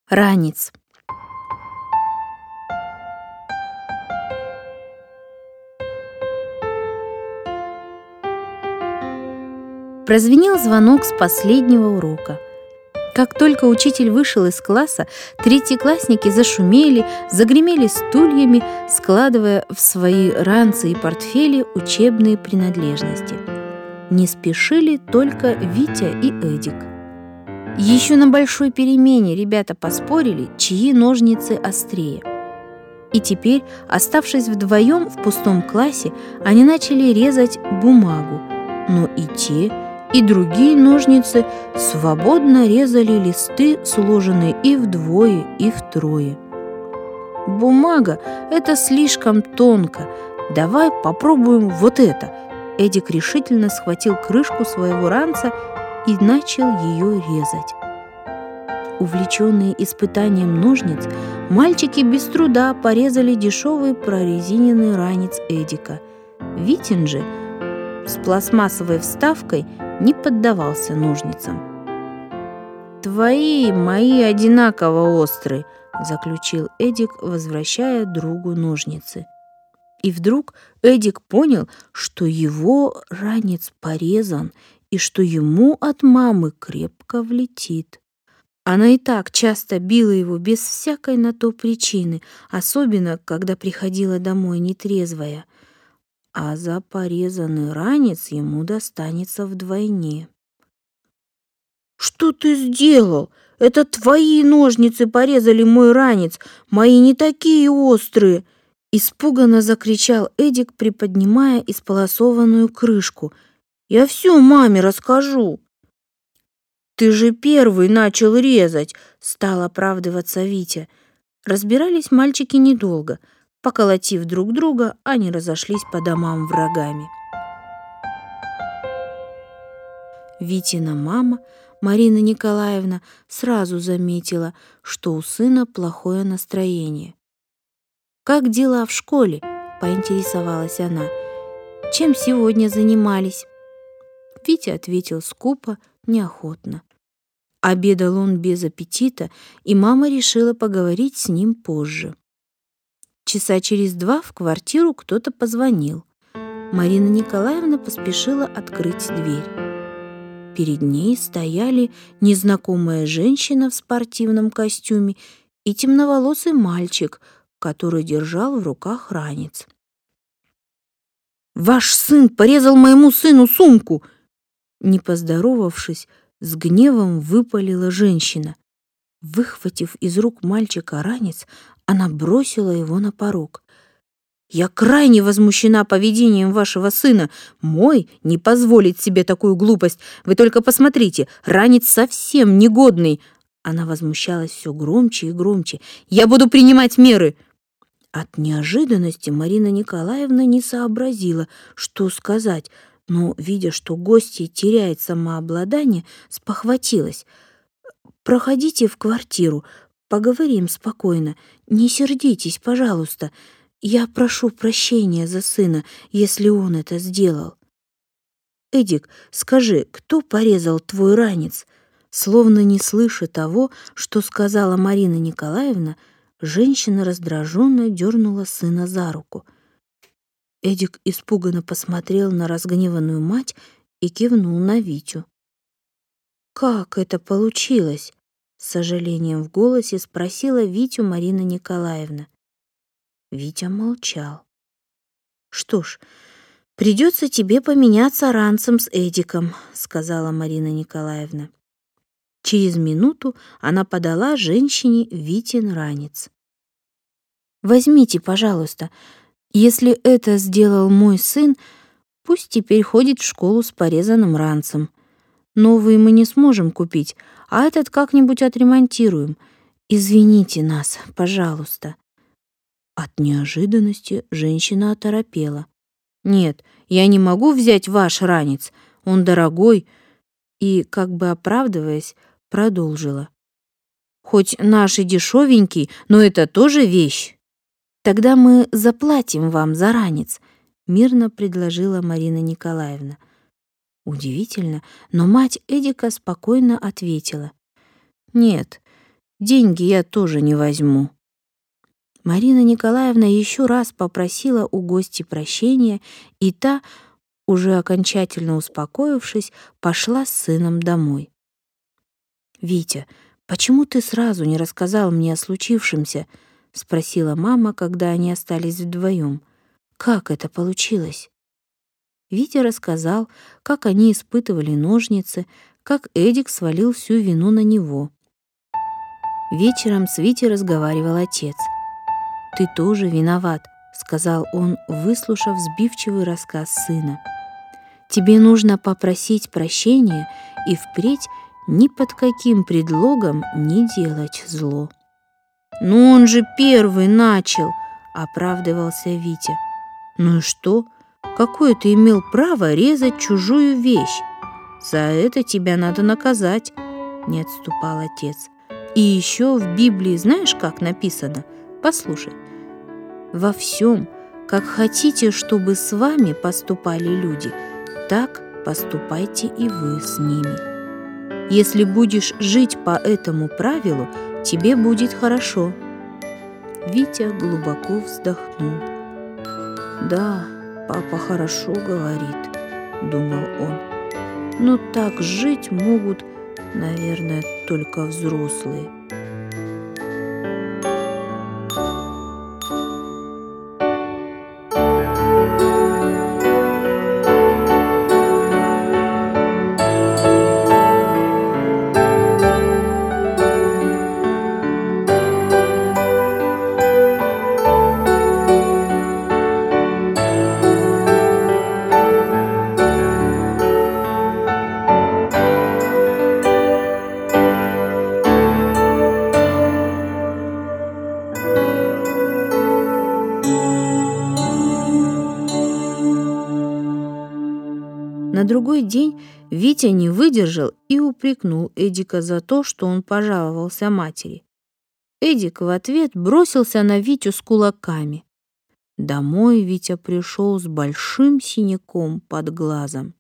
Ранец. Прозвенел звонок с последнего урока. Как только учитель вышел из класса, третьеклассники зашумели, загремели стульями, складывая в свои ранцы и портфели учебные принадлежности. Не спешили только Витя и Эдик. Еще на большой перемене ребята поспорили, чьи ножницы острее. И теперь, оставшись вдвоем в пустом классе, они начали резать бумагу. Но и те, и другие ножницы свободно резали листы, сложенные и вдвое, и втрое. «Бумага — это слишком тонко. Давай попробуем вот это». Эдик решительно схватил крышку своего ранца и начал ее резать. Увлеченные испытанием ножниц, мальчики без труда порезали дешевый прорезиненный ранец Эдика. Витин же с пластмассовой вставкой не поддавался ножницам. «Твои и мои одинаково острые», — заключил Эдик, возвращая другу ножницы. И вдруг Эдик понял, что его ранец порезан и что ему от мамы крепко влетит. Она и так часто била его без всякой на то причины, особенно когда приходила домой нетрезвая. А за порезанный ранец ему достанется вдвойне. «Что ты сделал? Это твои ножницы порезали мой ранец, мои не такие острые!» Испуганно закричал Эдик, приподнимая исполосованную крышку. «Я все маме расскажу!» «Ты же первый начал резать!» — стал оправдываться Витя. Разбирались мальчики недолго. Поколотив друг друга, они разошлись по домам врагами. Витина мама, Марина Николаевна, сразу заметила, что у сына плохое настроение. «Как дела в школе?» — поинтересовалась она. «Чем сегодня занимались?» Витя ответил скупо, неохотно. Обедал он без аппетита, и мама решила поговорить с ним позже. Часа через 2 в квартиру кто-то позвонил. Марина Николаевна поспешила открыть дверь. Перед ней стояли незнакомая женщина в спортивном костюме и темноволосый мальчик, который держал в руках ранец. «Ваш сын порезал моему сыну сумку!» Не поздоровавшись, с гневом выпалила женщина. Выхватив из рук мальчика ранец, она бросила его на порог. «Я крайне возмущена поведением вашего сына. Мой не позволит себе такую глупость. Вы только посмотрите, ранец совсем негодный!» Она возмущалась все громче и громче. «Я буду принимать меры!» От неожиданности Марина Николаевна не сообразила, что сказать, но, видя, что гостья теряет самообладание, спохватилась. «Проходите в квартиру, поговорим спокойно. Не сердитесь, пожалуйста. Я прошу прощения за сына, если он это сделал». «Эдик, скажи, кто порезал твой ранец?» Словно не слыша того, что сказала Марина Николаевна, женщина раздраженно дернула сына за руку. Эдик испуганно посмотрел на разгневанную мать и кивнул на Витю. «Как это получилось?» — с сожалением в голосе спросила Витю Марина Николаевна. Витя молчал. «Что ж, придется тебе поменяться ранцем с Эдиком», — сказала Марина Николаевна. Через минуту она подала женщине Витин ранец. «Возьмите, пожалуйста. Если это сделал мой сын, пусть теперь ходит в школу с порезанным ранцем. Новый мы не сможем купить, а этот как-нибудь отремонтируем. Извините нас, пожалуйста». От неожиданности женщина оторопела. «Нет, я не могу взять ваш ранец, он дорогой», и, как бы оправдываясь, продолжила. «Хоть наш и дешевенький, но это тоже вещь». «Тогда мы заплатим вам за ранец», — мирно предложила Марина Николаевна. Удивительно, но мать Эдика спокойно ответила. «Нет, деньги я тоже не возьму». Марина Николаевна еще раз попросила у гости прощения, и та, уже окончательно успокоившись, пошла с сыном домой. «Витя, почему ты сразу не рассказал мне о случившемся?» — спросила мама, когда они остались вдвоем. «Как это получилось?» Витя рассказал, как они испытывали ножницы, как Эдик свалил всю вину на него. Вечером с Витей разговаривал отец. «Ты тоже виноват», — сказал он, выслушав сбивчивый рассказ сына. «Тебе нужно попросить прощения и впредь ни под каким предлогом не делать зло». «Ну он же первый начал», — оправдывался Витя. «Ну и что? Какое ты имел право резать чужую вещь? За это тебя надо наказать», — не отступал отец. «И еще в Библии знаешь, как написано? Послушай. Во всем, как хотите, чтобы с вами поступали люди, так поступайте и вы с ними. Если будешь жить по этому правилу, тебе будет хорошо». Витя глубоко вздохнул. «Да, папа хорошо говорит», — думал он. «Но так жить могут, наверное, только взрослые». На другой день Витя не выдержал и упрекнул Эдика за то, что он пожаловался матери. Эдик в ответ бросился на Витю с кулаками. Домой Витя пришел с большим синяком под глазом.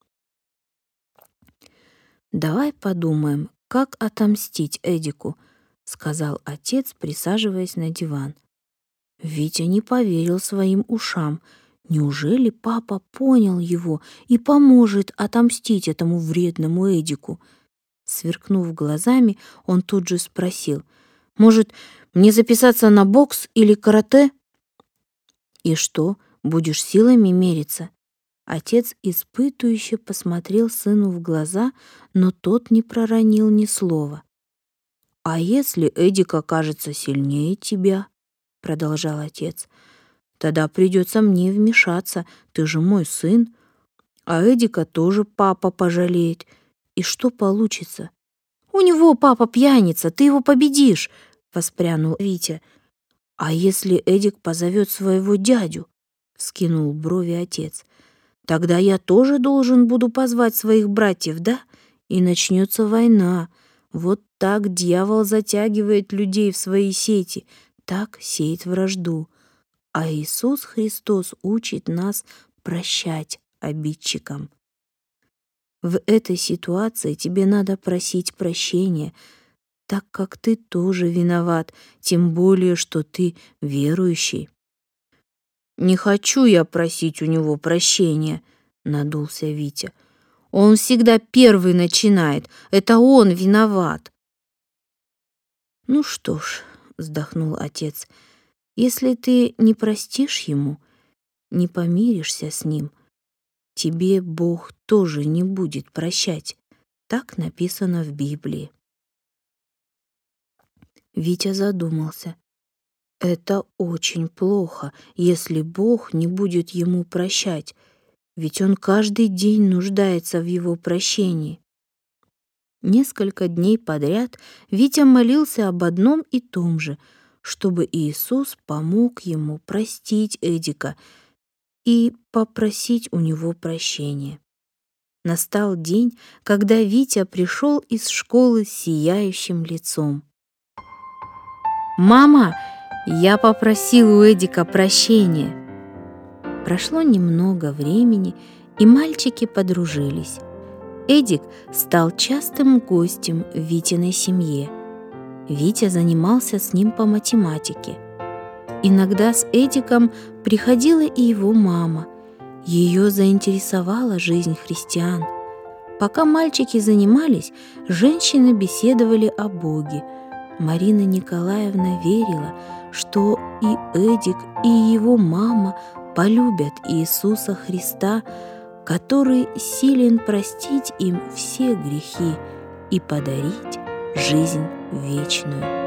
«Давай подумаем, как отомстить Эдику», — сказал отец, присаживаясь на диван. Витя не поверил своим ушам. Неужели папа понял его и поможет отомстить этому вредному Эдику? Сверкнув глазами, он тут же спросил: «Может, мне записаться на бокс или карате?» «И что, будешь силами мериться?» Отец испытующе посмотрел сыну в глаза, но тот не проронил ни слова. «А если Эдик окажется сильнее тебя?» — продолжал отец. «Тогда придется мне вмешаться, ты же мой сын. А Эдика тоже папа пожалеет. И что получится?» «У него папа пьяница, ты его победишь!» — воспрянул Витя. «А если Эдик позовет своего дядю?» — вскинул брови отец. «Тогда я тоже должен буду позвать своих братьев, да? И начнется война. Вот так дьявол затягивает людей в свои сети, так сеет вражду. А Иисус Христос учит нас прощать обидчикам. В этой ситуации тебе надо просить прощения, так как ты тоже виноват, тем более, что ты верующий». «Не хочу я просить у него прощения», — надулся Витя. «Он всегда первый начинает, это он виноват». «Ну что ж», — вздохнул отец, — «если ты не простишь ему, не помиришься с ним, тебе Бог тоже не будет прощать. Так написано в Библии». Витя задумался. Это очень плохо, если Бог не будет ему прощать, ведь он каждый день нуждается в его прощении. Несколько дней подряд Витя молился об одном и том же, чтобы Иисус помог ему простить Эдика и попросить у него прощения. Настал день, когда Витя пришел из школы с сияющим лицом. «Мама, я попросил у Эдика прощения». Прошло немного времени, и мальчики подружились. Эдик стал частым гостем в Витиной семье. Витя занимался с ним по математике. Иногда с Эдиком приходила и его мама. Ее заинтересовала жизнь христиан. Пока мальчики занимались, женщины беседовали о Боге. Марина Николаевна верила, что и Эдик, и его мама полюбят Иисуса Христа, который силен простить им все грехи и подарить жизнь вечную.